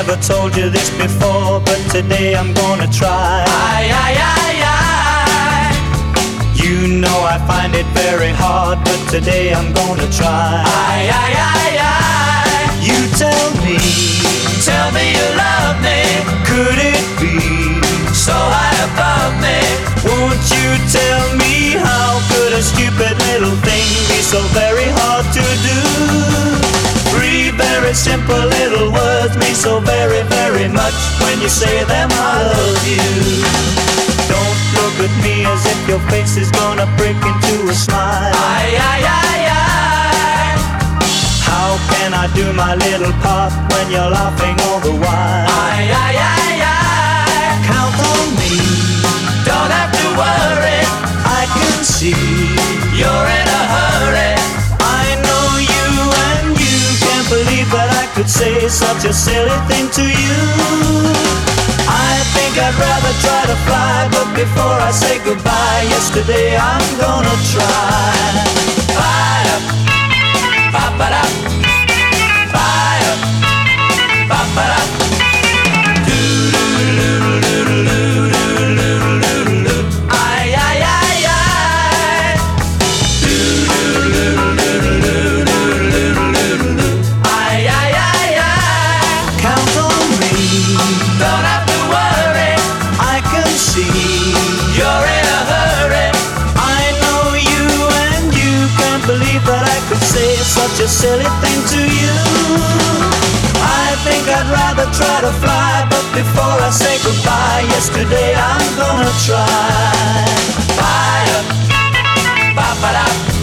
never told you this before, but today I'm gonna try. You know I find it very hard, but today I'm gonna try. You tell me you love me. Could it be so high above me? Won't you tell me how could a stupid little thing be so very hard to do? Three very simple little words mean so very, very much when you say them, I love you. Don't look at me as if your face is gonna break into a smile. How can I do my little part when you're laughing all the while? Count on me, don't have to worry. I can see you're in a hurry. I know you and you can't believe that I could say such a silly thing to you. I think I'd rather try to fly, but before I say goodbye, yesterday I'm gonna try. Fire, ba-ba-da, fire, ba-ba-da. Such a silly thing to you. I think I'd rather try to fly, but before I say goodbye, yesterday I'm gonna try. Fire, ba-ba-da.